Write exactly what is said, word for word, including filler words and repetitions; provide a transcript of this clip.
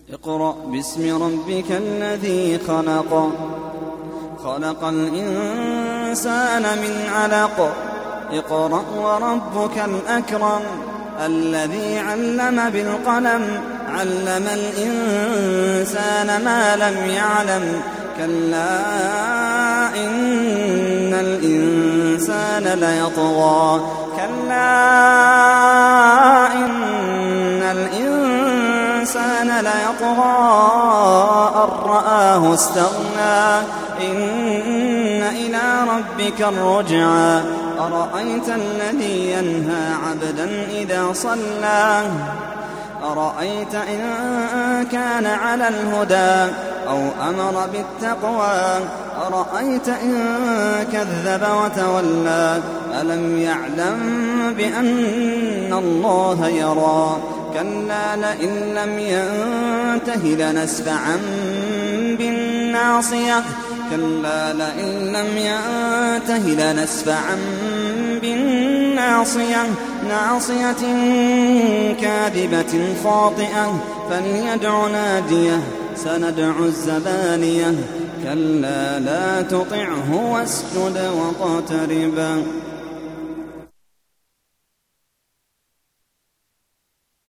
اقرأ باسم ربك الذي خلق خلق الإنسان من علق اقرأ وربك الأكرم الذي علم بالقلم علم الإنسان ما لم يعلم كلا إن الإنسان ليطغى كلا إن الإنسان ليطغى أن رآه استغنى إن إلى ربك الرجعى أرأيت الذي ينهى عبدا إذا صلى أرأيت إن كان على الهدى أو أمر بالتقوى أرأيت إن كذب وتولى ألم يعلم بأن الله يرى كلا لئن لم ينته لنسفعا بالناصية كلا لئن لم ينته لنسفعا بالناصية ناصية كاذبة خاطئة فليدع ناديه سندع الزبانية كلا لا تطعه واسجد واقترب